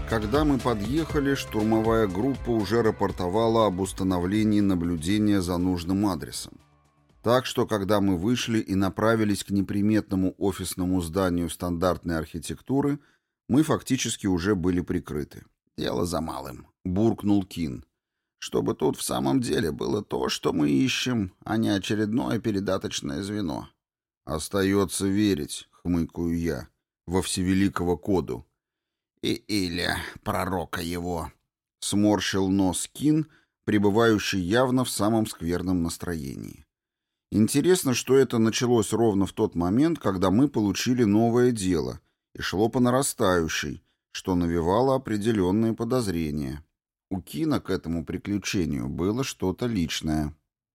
Когда мы подъехали, штурмовая группа уже рапортовала об установлении наблюдения за нужным адресом. Так что, когда мы вышли и направились к неприметному офисному зданию стандартной архитектуры, мы фактически уже были прикрыты. «Дело за малым», — буркнул Кин. «Чтобы тут в самом деле было то, что мы ищем, а не очередное передаточное звено». «Остается верить», — хмыкаю я, — «во всевеликого Коду». «Или пророка его», — сморщил нос Кин, пребывающий явно в самом скверном настроении. Интересно, что это началось ровно в тот момент, когда мы получили новое дело, и шло по нарастающей, что навевало определенные подозрения. У Кина к этому приключению было что-то личное.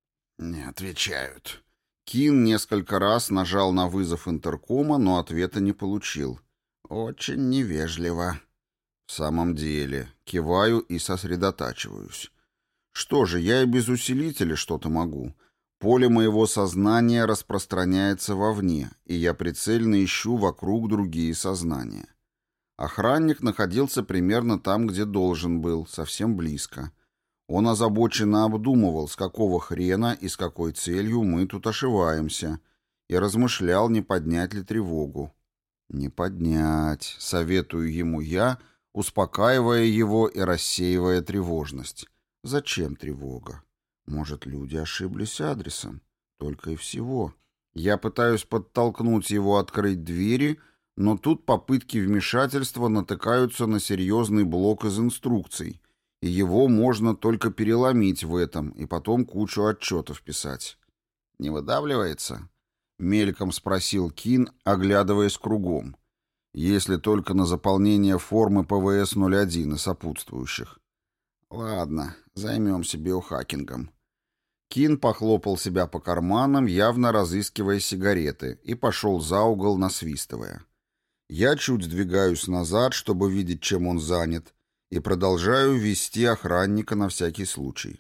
«Не отвечают». Кин несколько раз нажал на вызов интеркома, но ответа не получил. «Очень невежливо». «В самом деле», киваю и сосредотачиваюсь. «Что же, я и без усилителя что-то могу». Поле моего сознания распространяется вовне, и я прицельно ищу вокруг другие сознания. Охранник находился примерно там, где должен был, совсем близко. Он озабоченно обдумывал, с какого хрена и с какой целью мы тут ошиваемся, и размышлял, не поднять ли тревогу. «Не поднять», — советую ему я, успокаивая его и рассеивая тревожность. «Зачем тревога? Может, люди ошиблись адресом? Только и всего». Я пытаюсь подтолкнуть его открыть двери, но тут попытки вмешательства натыкаются на серьезный блок из инструкций, и его можно только переломить в этом и потом кучу отчетов писать. «Не выдавливается?» — мельком спросил Кин, оглядываясь кругом. «Если только на заполнение формы ПВС-01 и сопутствующих». «Ладно, займемся биохакингом». Кин похлопал себя по карманам, явно разыскивая сигареты, и пошел за угол, насвистывая. Я чуть сдвигаюсь назад, чтобы видеть, чем он занят, и продолжаю вести охранника на всякий случай.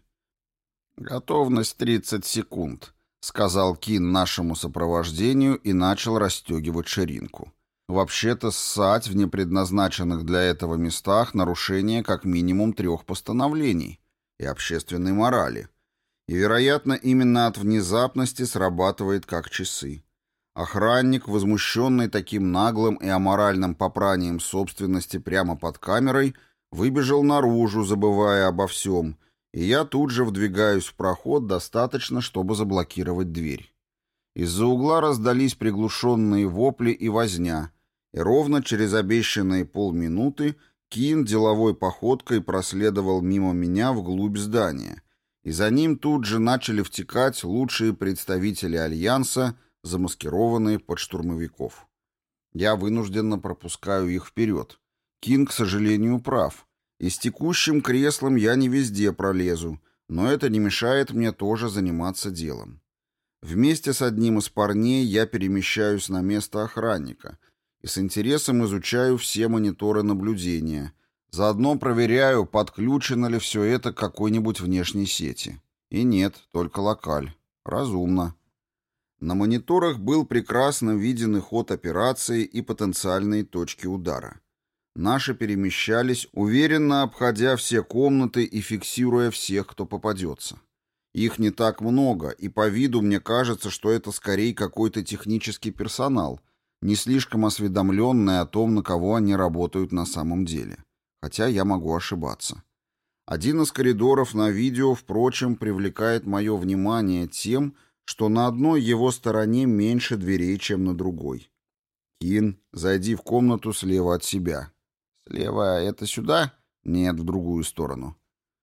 «Готовность 30 секунд», — сказал Кин нашему сопровождению и начал расстегивать ширинку. Вообще-то ссать в непредназначенных для этого местах нарушение как минимум 3 постановлений и общественной морали. И, вероятно, именно от внезапности срабатывает как часы. Охранник, возмущенный таким наглым и аморальным попранием собственности прямо под камерой, выбежал наружу, забывая обо всем, и я тут же вдвигаюсь в проход достаточно, чтобы заблокировать дверь. Из-за угла раздались приглушенные вопли и возня, и ровно через обещанные полминуты Кин деловой походкой проследовал мимо меня вглубь здания, и за ним тут же начали втекать лучшие представители Альянса, замаскированные под штурмовиков. Я вынужденно пропускаю их вперед. Кин, к сожалению, прав, и с текущим креслом я не везде пролезу, но это не мешает мне тоже заниматься делом. Вместе с одним из парней я перемещаюсь на место охранника и с интересом изучаю все мониторы наблюдения. Заодно проверяю, подключено ли все это к какой-нибудь внешней сети. И нет, только локаль. Разумно. На мониторах был прекрасно виден и ход операции, и потенциальные точки удара. Наши перемещались, уверенно обходя все комнаты и фиксируя всех, кто попадется. Их не так много, и по виду мне кажется, что это скорее какой-то технический персонал, не слишком осведомленный о том, на кого они работают на самом деле. Хотя я могу ошибаться. Один из коридоров на видео, впрочем, привлекает мое внимание тем, что на одной его стороне меньше дверей, чем на другой. «Кин, зайди в комнату слева от себя». «Слева это сюда?» «Нет, в другую сторону».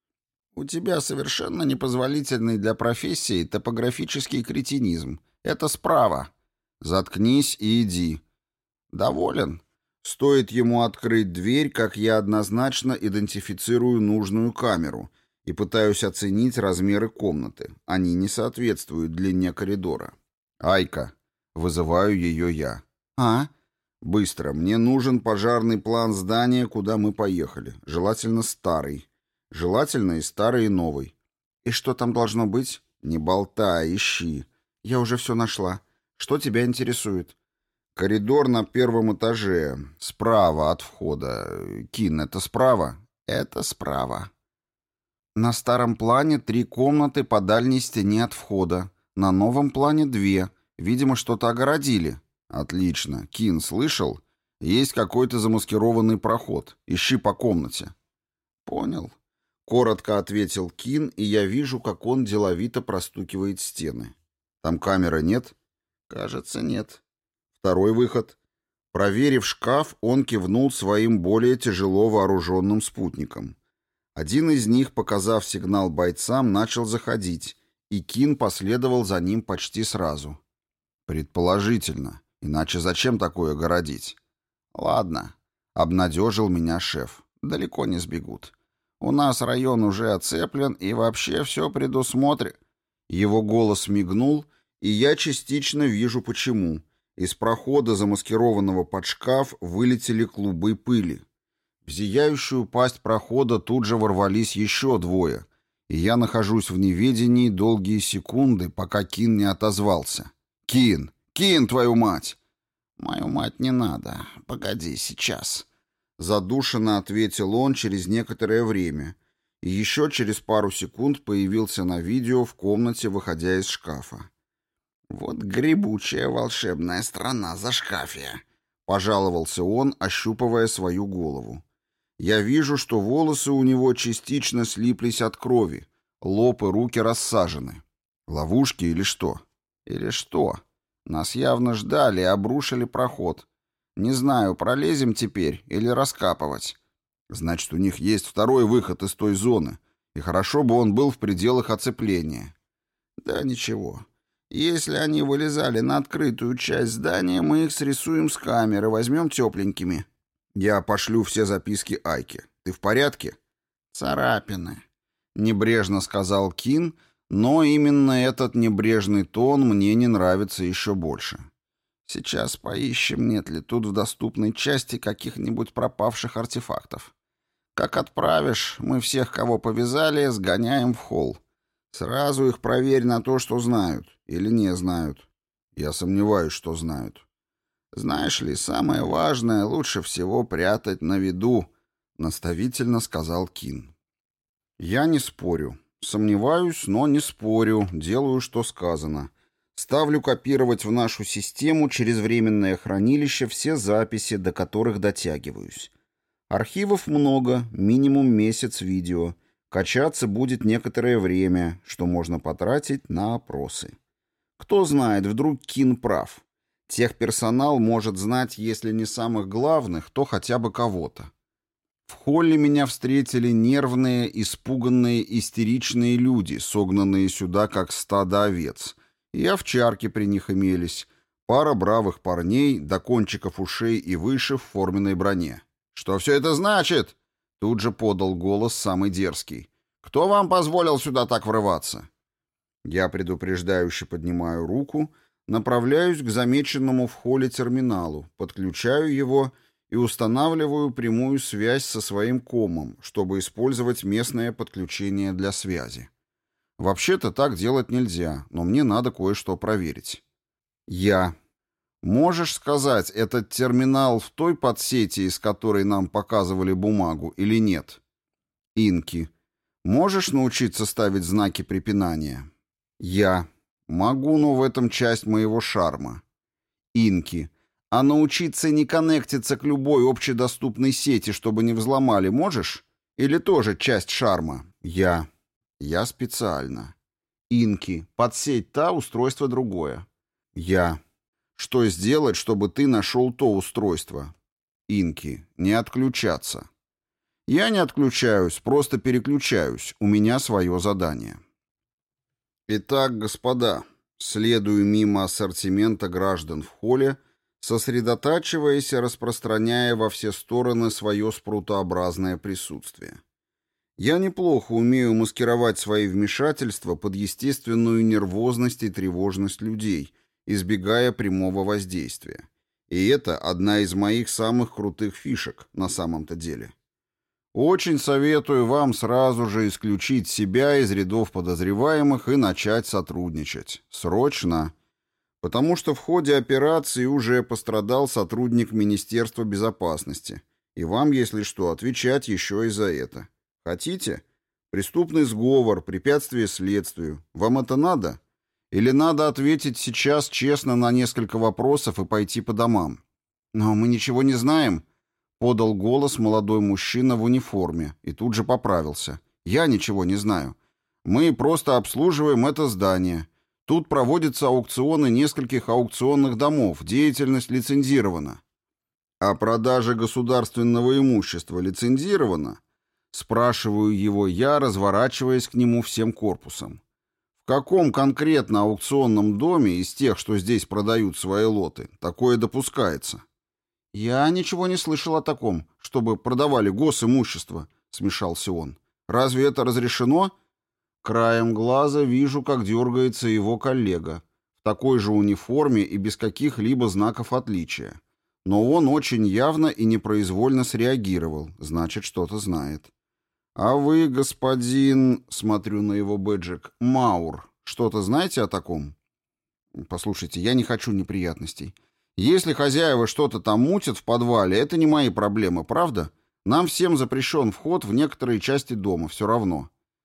«У тебя совершенно непозволительный для профессии топографический кретинизм. Это справа». «Заткнись и иди». «Доволен?» Стоит ему открыть дверь, как я однозначно идентифицирую нужную камеру и пытаюсь оценить размеры комнаты. Они не соответствуют длине коридора. «Айка», — вызываю ее я. «А?» «Быстро. Мне нужен пожарный план здания, куда мы поехали. Желательно старый. Желательно и старый, и новый». «И что там должно быть?» «Не болтай, ищи». «Я уже все нашла. Что тебя интересует?» Коридор на первом этаже, справа от входа. Кин, это справа? Это справа. На старом плане 3 комнаты по дальней стене от входа. На новом плане 2. Видимо, что-то огородили. Отлично. Кин, слышал? Есть какой-то замаскированный проход. Ищи по комнате. Понял. Коротко ответил Кин, и я вижу, как он деловито простукивает стены. Там камеры нет? Кажется, нет. Второй выход. Проверив шкаф, он кивнул своим более тяжело вооруженным спутникам. Один из них, показав сигнал бойцам, начал заходить, и Кин последовал за ним почти сразу. Предположительно. Иначе зачем такое городить? Ладно, обнадежил меня шеф. Далеко не сбегут. У нас район уже оцеплен, и вообще все предусмотрено. Его голос мигнул, и я частично вижу почему. Из прохода, замаскированного под шкаф, вылетели клубы пыли. В зияющую пасть прохода тут же ворвались еще 2, и я нахожусь в неведении долгие секунды, пока Кин не отозвался. «Кин! Кин, твою мать!» «Мою мать не надо. Погоди, сейчас». Задушенно ответил он через некоторое время, и еще через пару секунд появился на видео в комнате, выходя из шкафа. «Вот гребучая волшебная страна зашкафья», — пожаловался он, ощупывая свою голову. Я вижу, что волосы у него частично слиплись от крови, лоб и руки рассажены. Ловушки или что? Или что? Нас явно ждали и обрушили проход. Не знаю, пролезем теперь или раскапывать. Значит, у них есть второй выход из той зоны, и хорошо бы он был в пределах оцепления. Да ничего. Если они вылезали на открытую часть здания, мы их срисуем с камеры, возьмем тепленькими. Я пошлю все записки Айке. Ты в порядке? Царапины. Небрежно сказал Кин, но именно этот небрежный тон мне не нравится еще больше. Сейчас поищем, нет ли тут в доступной части каких-нибудь пропавших артефактов. Как отправишь, мы всех, кого повязали, сгоняем в холл. Сразу их проверь на то, что знают или не знают. Я сомневаюсь, что знают. Знаешь ли, самое важное лучше всего прятать на виду, наставительно сказал Кин. Я не спорю. Сомневаюсь, но не спорю, делаю, что сказано. Ставлю копировать в нашу систему через временное хранилище все записи, до которых дотягиваюсь. Архивов много, минимум месяц видео. Качаться будет некоторое время, что можно потратить на опросы. Кто знает, вдруг Кин прав. Техперсонал может знать, если не самых главных, то хотя бы кого-то. В холле меня встретили нервные, испуганные, истеричные люди, согнанные сюда как стадо овец. И овчарки при них имелись. Пара бравых парней, до кончиков ушей и выше в форменной броне. «Что все это значит?» Тут же подал голос самый дерзкий. «Кто вам позволил сюда так врываться?» Я предупреждающе поднимаю руку, направляюсь к замеченному в холле терминалу, подключаю его и устанавливаю прямую связь со своим комом, чтобы использовать местное подключение для связи. Вообще-то так делать нельзя, но мне надо кое-что проверить. Можешь сказать, этот терминал в той подсети, из которой нам показывали бумагу, или нет? Инки. Можешь научиться ставить знаки препинания? Могу, но в этом часть моего шарма. Инки. А научиться не коннектиться к любой общедоступной сети, чтобы не взломали, можешь? Или тоже часть шарма? Я специально. Инки. Подсеть та, устройство другое. Что сделать, чтобы ты нашел то устройство? Инки. Не отключаться. Я не отключаюсь, просто переключаюсь. У меня свое задание. Итак, господа, следую мимо ассортимента граждан в холле, сосредотачиваясь и распространяя во все стороны свое спрутообразное присутствие. Я неплохо умею маскировать свои вмешательства под естественную нервозность и тревожность людей, избегая прямого воздействия. И это одна из моих самых крутых фишек на самом-то деле. Очень советую вам сразу же исключить себя из рядов подозреваемых и начать сотрудничать. Срочно. Потому что в ходе операции уже пострадал сотрудник Министерства безопасности. И вам, если что, отвечать еще и за это. Хотите? Преступный сговор, препятствие следствию. Вам это надо? Или надо ответить сейчас честно на несколько вопросов и пойти по домам? Но мы ничего не знаем, подал голос молодой мужчина в униформе и тут же поправился. Я ничего не знаю. Мы просто обслуживаем это здание. Тут проводятся аукционы нескольких аукционных домов, деятельность лицензирована. А продажа государственного имущества лицензирована? Спрашиваю его я, разворачиваясь к нему всем корпусом. В каком конкретно аукционном доме из тех, что здесь продают свои лоты, такое допускается? Я ничего не слышал о таком, чтобы продавали госимущество, смешался он. Разве это разрешено? Краем глаза вижу, как дергается его коллега, в такой же униформе и без каких-либо знаков отличия. Но он очень явно и непроизвольно среагировал, значит, что-то знает. «А вы, господин...» — смотрю на его бэджик. «Маур. Что-то знаете о таком?» «Послушайте, я не хочу неприятностей. Если хозяева что-то там мутят в подвале, это не мои проблемы, правда? Нам всем запрещен вход в некоторые части дома, все равно.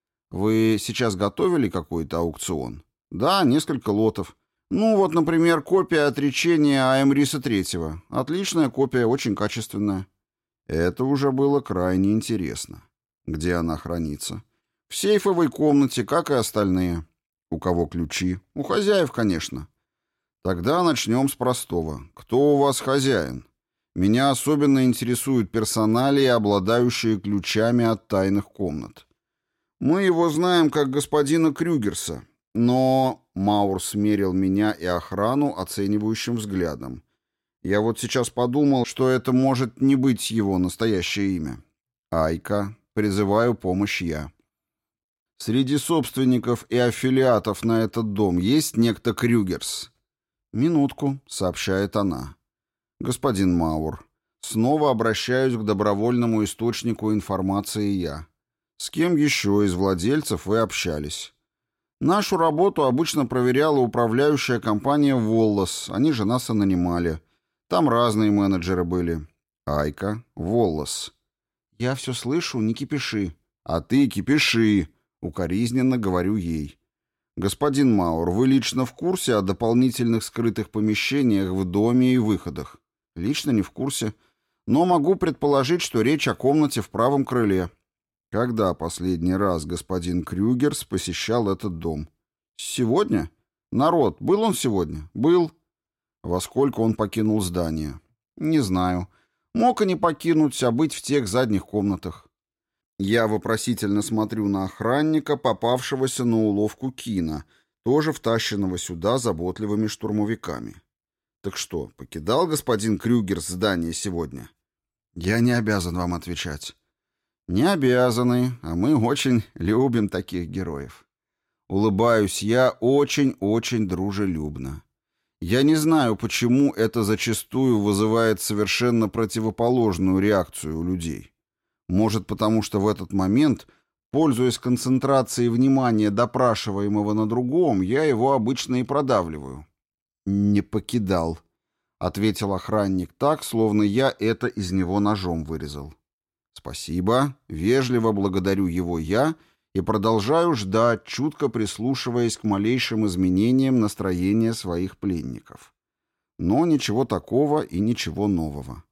Вы сейчас готовили какой-то аукцион?» «Да, несколько лотов. Ну вот, например, копия отречения Аймриса III. Отличная копия, очень качественная». Это уже было крайне интересно. Где она хранится? В сейфовой комнате, как и остальные. У кого ключи? У хозяев, конечно. Тогда начнем с простого. Кто у вас хозяин? Меня особенно интересуют персоналии, обладающие ключами от тайных комнат. Мы его знаем как господина Крюгерса, но... Маур смерил меня и охрану оценивающим взглядом. Я вот сейчас подумал, что это может не быть его настоящее имя. Айка. Призываю помощь я. Среди собственников и аффилиатов на этот дом есть некто Крюгерс? Минутку, сообщает она. Господин Маур, снова обращаюсь к добровольному источнику информации я. С кем еще из владельцев вы общались? Нашу работу обычно проверяла управляющая компания «Воллас», они же нас и нанимали. Там разные менеджеры были. Айка, «Воллас». «Я все слышу, не кипиши». «А ты кипиши», — укоризненно говорю ей. «Господин Маур, вы лично в курсе о дополнительных скрытых помещениях в доме и выходах?» «Лично не в курсе, но могу предположить, что речь о комнате в правом крыле». «Когда последний раз господин Крюгерс посещал этот дом?» «Сегодня?» «Народ, был он сегодня?» «Был». «Во сколько он покинул здание?» «Не знаю. Мог и не покинуть, а быть в тех задних комнатах». Я вопросительно смотрю на охранника, попавшегося на уловку Кина, тоже втащенного сюда заботливыми штурмовиками. «Так что, покидал господин Крюгерс здание сегодня?» «Я не обязан вам отвечать». «Не обязаны, а мы очень любим таких героев». Улыбаюсь я очень-очень дружелюбно. Я не знаю, почему это зачастую вызывает совершенно противоположную реакцию у людей. Может, потому что в этот момент, пользуясь концентрацией внимания допрашиваемого на другом, я его обычно и продавливаю. «Не покидал», — ответил охранник так, словно я это из него ножом вырезал. «Спасибо», вежливо благодарю его я и продолжаю ждать, чутко прислушиваясь к малейшим изменениям настроения своих пленников. Но ничего такого и ничего нового.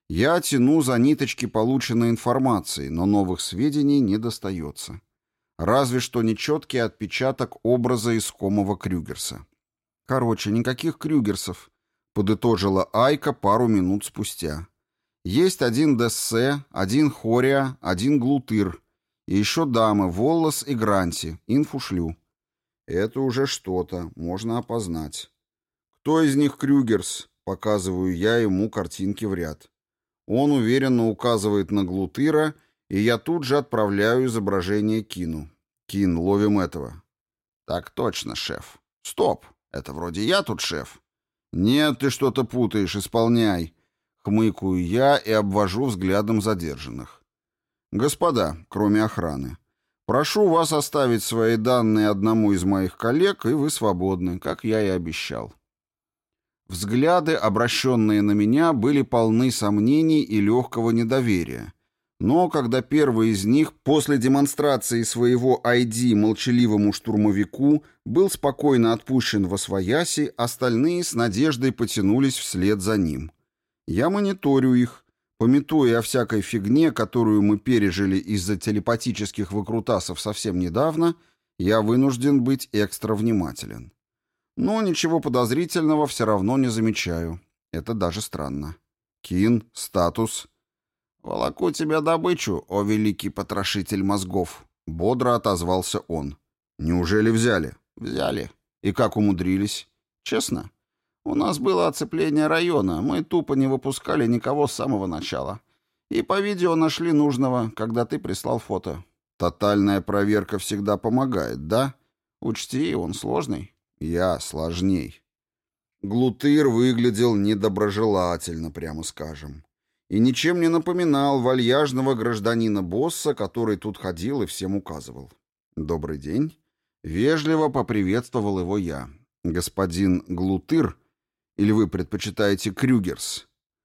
Я тяну за ниточки полученной информации, но новых сведений не достается. Разве что нечеткий отпечаток образа искомого Крюгерса. «Короче, никаких Крюгерсов», — подытожила Айка пару минут спустя. «Есть один Дессе, один Хория, один Глутыр. И еще дамы Воллас и Гранти. Инфу шлю». «Это уже что-то, можно опознать». «Кто из них Крюгерс?» — показываю я ему картинки в ряд. Он уверенно указывает на Глутыра, и я тут же отправляю изображение Кину. «Кин, ловим этого». «Так точно, шеф». «Стоп, это вроде я тут шеф». «Нет, ты что-то путаешь, исполняй». Хмыкаю я и обвожу взглядом задержанных. «Господа, кроме охраны, прошу вас оставить свои данные одному из моих коллег, и вы свободны, как я и обещал». Взгляды, обращенные на меня, были полны сомнений и легкого недоверия. Но когда первый из них после демонстрации своего ID молчаливому штурмовику был спокойно отпущен восвояси, остальные с надеждой потянулись вслед за ним. Я мониторю их, памятуя о всякой фигне, которую мы пережили из-за телепатических выкрутасов совсем недавно, я вынужден быть экстра внимателен. Но ничего подозрительного все равно не замечаю. Это даже странно. Кин, статус. «Волоку тебя добычу, о великий потрошитель мозгов», — бодро отозвался он. «Неужели взяли?» «Взяли. И как умудрились?» «Честно? У нас было оцепление района, мы тупо не выпускали никого с самого начала. И по видео нашли нужного, когда ты прислал фото». «Тотальная проверка всегда помогает, да?» «Учти, он сложный». «Я сложней». Глутыр выглядел недоброжелательно, прямо скажем. И ничем не напоминал вальяжного гражданина-босса, который тут ходил и всем указывал. «Добрый день». Вежливо поприветствовал его я. «Господин Глутыр, или вы предпочитаете Крюгерс?»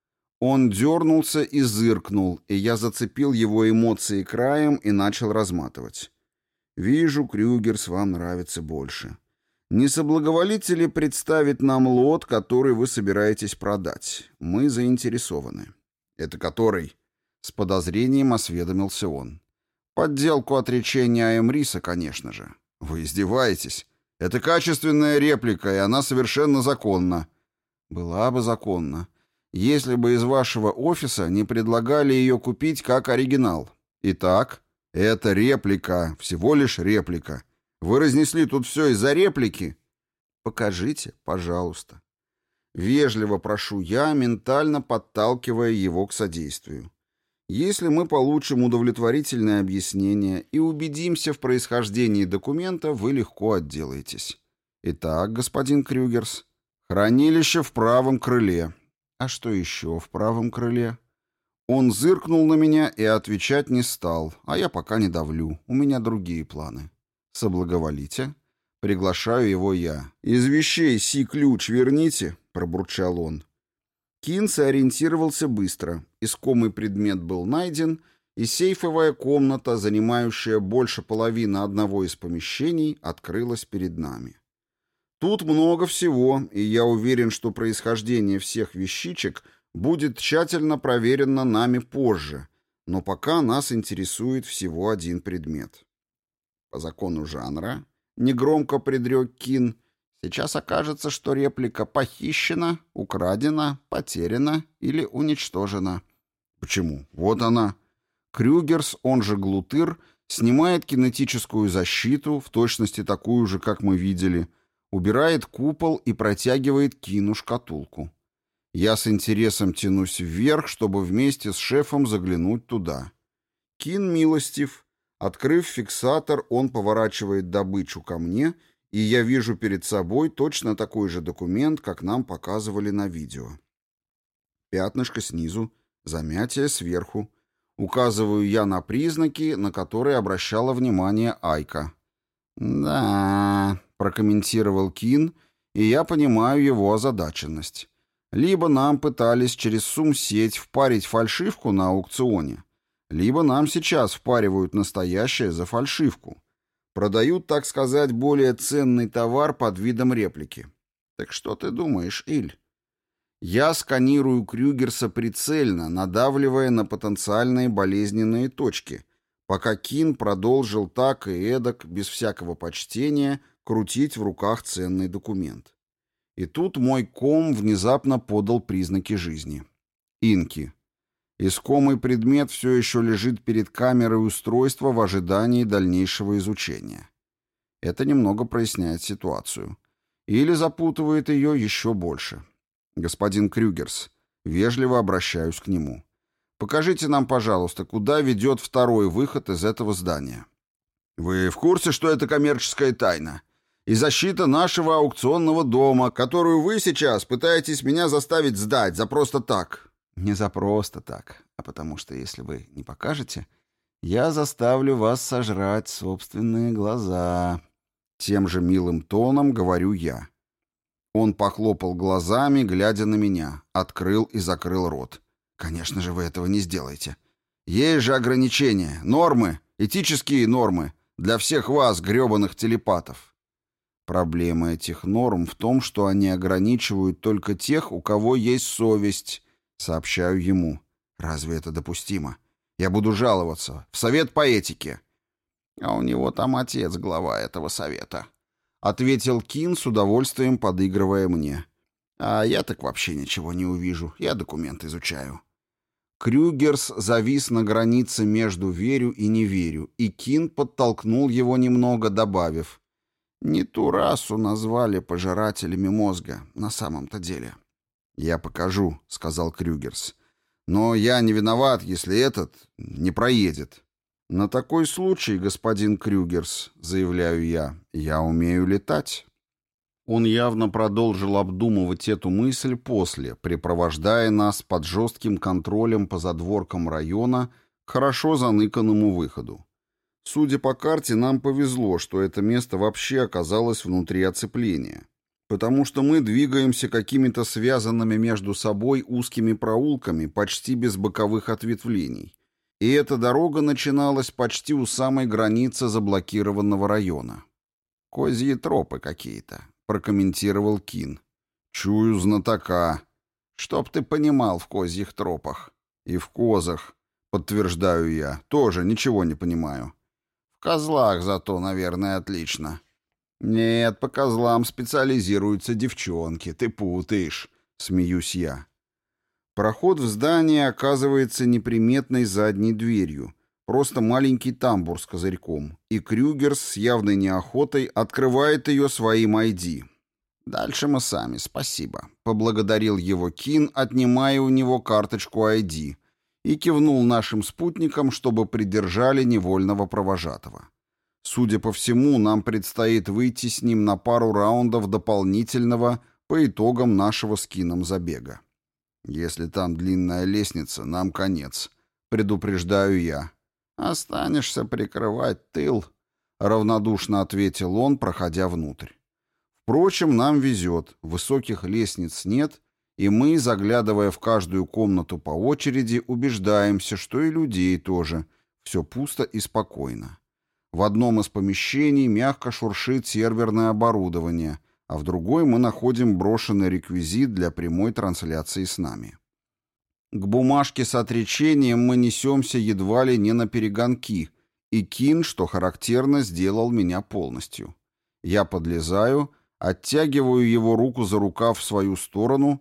Он дернулся и зыркнул, и я зацепил его эмоции краем и начал разматывать. «Вижу, Крюгерс вам нравится больше. Не соблаговолите ли представить нам лот, который вы собираетесь продать? Мы заинтересованы». «Это который?» — с подозрением осведомился он. «Подделку отречения Эмриса, конечно же». «Вы издеваетесь? Это качественная реплика, и она совершенно законна». «Была бы законна, если бы из вашего офиса не предлагали ее купить как оригинал. Итак, это реплика, всего лишь реплика. Вы разнесли тут все из-за реплики?» «Покажите, пожалуйста». Вежливо прошу я, ментально подталкивая его к содействию. Если мы получим удовлетворительное объяснение и убедимся в происхождении документа, вы легко отделаетесь. Итак, господин Крюгерс, хранилище в правом крыле. А что еще в правом крыле? Он зыркнул на меня и отвечать не стал, а я пока не давлю, у меня другие планы. Соблаговолите. Приглашаю его я. «Из вещей ключ верните», — пробурчал он. Кин сориентировался быстро. Искомый предмет был найден, и сейфовая комната, занимающая больше половины одного из помещений, открылась перед нами. Тут много всего, и я уверен, что происхождение всех вещичек будет тщательно проверено нами позже, но пока нас интересует всего один предмет. По закону жанра, негромко предрек Кин, сейчас окажется, что реплика похищена, украдена, потеряна или уничтожена. Почему? Вот она. Крюгерс, он же Глутыр, снимает кинетическую защиту, в точности такую же, как мы видели, убирает купол и протягивает Кину шкатулку. Я с интересом тянусь вверх, чтобы вместе с шефом заглянуть туда. Кин милостив. Открыв фиксатор, он поворачивает добычу ко мне, и я вижу перед собой точно такой же документ, как нам показывали на видео. Пятнышко снизу, замятие сверху. Указываю я на признаки, на которые обращала внимание Айка. «Да», — прокомментировал Кин, и я понимаю его озадаченность. Либо нам пытались через сумсеть впарить фальшивку на аукционе, либо нам сейчас впаривают настоящее за фальшивку. Продают, так сказать, более ценный товар под видом реплики. Так что ты думаешь, Иль? Я сканирую Крюгерса прицельно, надавливая на потенциальные болезненные точки, пока Кин продолжил так и эдак, без всякого почтения, крутить в руках ценный документ. И тут мой ком внезапно подал признаки жизни. Инки. Искомый предмет все еще лежит перед камерой устройства в ожидании дальнейшего изучения. Это немного проясняет ситуацию. Или запутывает ее еще больше. Господин Крюгерс, вежливо обращаюсь к нему. Покажите нам, пожалуйста, куда ведет второй выход из этого здания. Вы в курсе, что это коммерческая тайна? И защита нашего аукционного дома, которую вы сейчас пытаетесь меня заставить сдать за просто так. Не за просто так, а потому что если вы не покажете, я заставлю вас сожрать собственные глаза. Тем же милым тоном говорю я. Он похлопал глазами, глядя на меня, открыл и закрыл рот. «Конечно же вы этого не сделаете. Есть же ограничения, нормы, этические нормы для всех вас, грёбаных телепатов». Проблема этих норм в том, что они ограничивают только тех, у кого есть совесть, сообщаю ему. Разве это допустимо? Я буду жаловаться в совет по этике. А у него там отец глава этого совета, ответил Кин, с удовольствием подыгрывая мне. А я так вообще ничего не увижу, я документ изучаю. Крюгерс завис на границе между верю и не верю, и Кин подтолкнул его немного, добавив: «Не ту расу назвали пожирателями мозга, на самом-то деле». «Я покажу», — сказал Крюгерс. «Но я не виноват, если этот не проедет». «На такой случай, господин Крюгерс, — заявляю я умею летать». Он явно продолжил обдумывать эту мысль после, припровождая нас под жестким контролем по задворкам района к хорошо заныканному выходу. Судя по карте, нам повезло, что это место вообще оказалось внутри оцепления, потому что мы двигаемся какими-то связанными между собой узкими проулками почти без боковых ответвлений. И эта дорога начиналась почти у самой границы заблокированного района. «Козьи тропы какие-то», — прокомментировал Кин. «Чую знатока. Чтоб ты понимал в козьих тропах». «И в козах», — подтверждаю я, — «тоже ничего не понимаю». «В козлах зато, наверное, отлично». «Нет, по козлам специализируются девчонки, ты путаешь», — смеюсь я. Проход в здание оказывается неприметной задней дверью, просто маленький тамбур с козырьком, и Крюгерс с явной неохотой открывает ее своим ID. «Дальше мы сами, спасибо», — поблагодарил его Кин, отнимая у него карточку ID, и кивнул нашим спутникам, чтобы придержали невольного провожатого. Судя по всему, нам предстоит выйти с ним на пару раундов дополнительного по итогам нашего с Кином забега. «Если там длинная лестница, нам конец», — предупреждаю я. «Останешься прикрывать тыл», — равнодушно ответил он, проходя внутрь. Впрочем, нам везет, высоких лестниц нет, и мы, заглядывая в каждую комнату по очереди, убеждаемся, что и людей тоже. Все пусто и спокойно. В одном из помещений мягко шуршит серверное оборудование, а в другой мы находим брошенный реквизит для прямой трансляции с нами. К бумажке с отречением мы несемся едва ли не наперегонки, и Кин, что характерно, сделал меня полностью. Я подлезаю, оттягиваю его руку за рукав в свою сторону,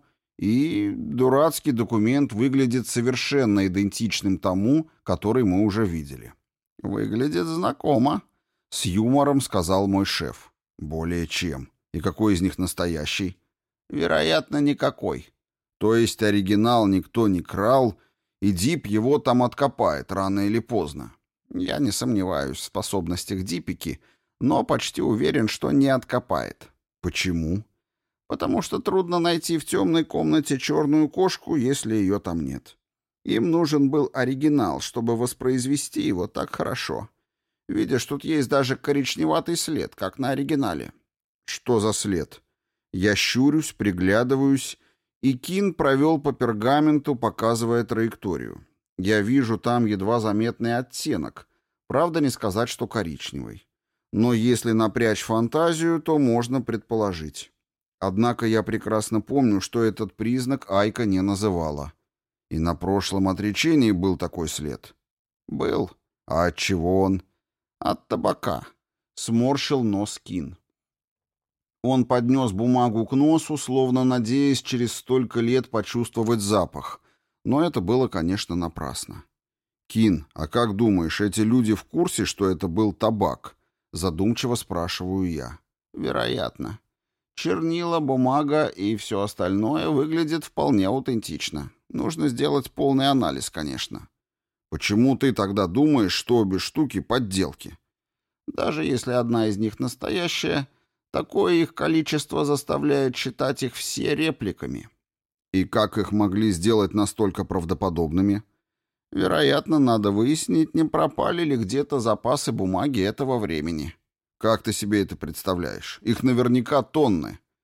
и дурацкий документ выглядит совершенно идентичным тому, который мы уже видели. «Выглядит знакомо», — с юмором сказал мой шеф. «Более чем. И какой из них настоящий?» «Вероятно, никакой». «То есть оригинал никто не крал, и Дип его там откопает рано или поздно?» «Я не сомневаюсь в способностях Дипики, но почти уверен, что не откопает». «Почему?» «Потому что трудно найти в темной комнате черную кошку, если ее там нет. Им нужен был оригинал, чтобы воспроизвести его так хорошо. Видишь, тут есть даже коричневатый след, как на оригинале». «Что за след?» Я щурюсь, приглядываюсь, и Кин провел по пергаменту, показывая траекторию. Я вижу там едва заметный оттенок, правда, не сказать, что коричневый. Но если напрячь фантазию, то можно предположить. Однако я прекрасно помню, что этот признак Айка не называла. И на прошлом отречении был такой след. Был. А от чего он? От табака. Сморщил нос Кин. Он поднес бумагу к носу, словно надеясь через столько лет почувствовать запах. Но это было, конечно, напрасно. «Кин, а как думаешь, эти люди в курсе, что это был табак?» Задумчиво спрашиваю я. «Вероятно. Чернила, бумага и все остальное выглядит вполне аутентично. Нужно сделать полный анализ, конечно». «Почему ты тогда думаешь, что обе штуки подделки?» «Даже если одна из них настоящая, такое их количество заставляет считать их все репликами». «И как их могли сделать настолько правдоподобными?» «Вероятно, надо выяснить, не пропали ли где-то запасы бумаги этого времени». «Как ты себе это представляешь? Их наверняка тонны».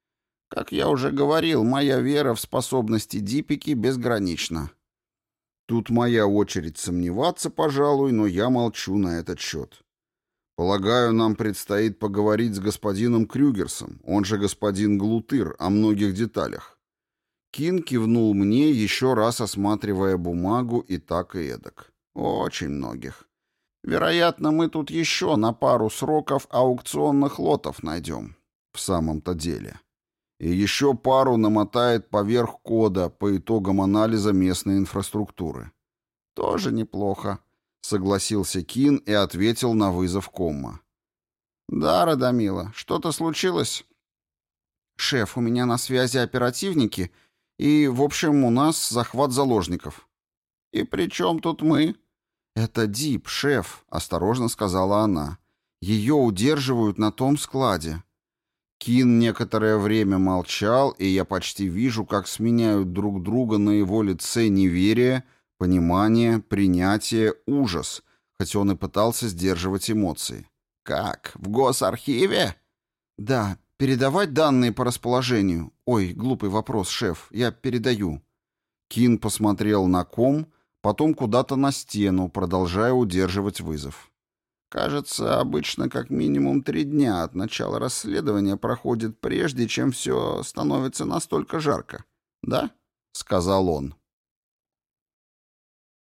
Как я уже говорил, моя вера в способности Диппики безгранична. Тут моя очередь сомневаться, пожалуй, но я молчу на этот счет. Полагаю, нам предстоит поговорить с господином Крюгерсом, он же господин Глутыр, о многих деталях. Кин кивнул мне, еще раз осматривая бумагу и так и эдак. Очень многих. Вероятно, мы тут еще на пару сроков аукционных лотов найдем. В самом-то деле. И еще пару намотает поверх кода по итогам анализа местной инфраструктуры. Тоже неплохо, согласился Кин и ответил на вызов комма. Да, Радомила, что-то случилось? Шеф, у меня на связи оперативники, и, в общем, у нас захват заложников. И при чем тут мы? Это Дип, шеф, осторожно сказала она. Ее удерживают на том складе. Кин некоторое время молчал, и я почти вижу, как сменяют друг друга на его лице неверие, понимание, принятие, ужас, хоть он и пытался сдерживать эмоции. «Как? В госархиве?» «Да, передавать данные по расположению. Ой, глупый вопрос, шеф, я передаю». Кин посмотрел на ком, потом куда-то на стену, продолжая удерживать вызов. Кажется, обычно как минимум 3 дня от начала расследования проходит, прежде чем все становится настолько жарко. Да? — сказал он.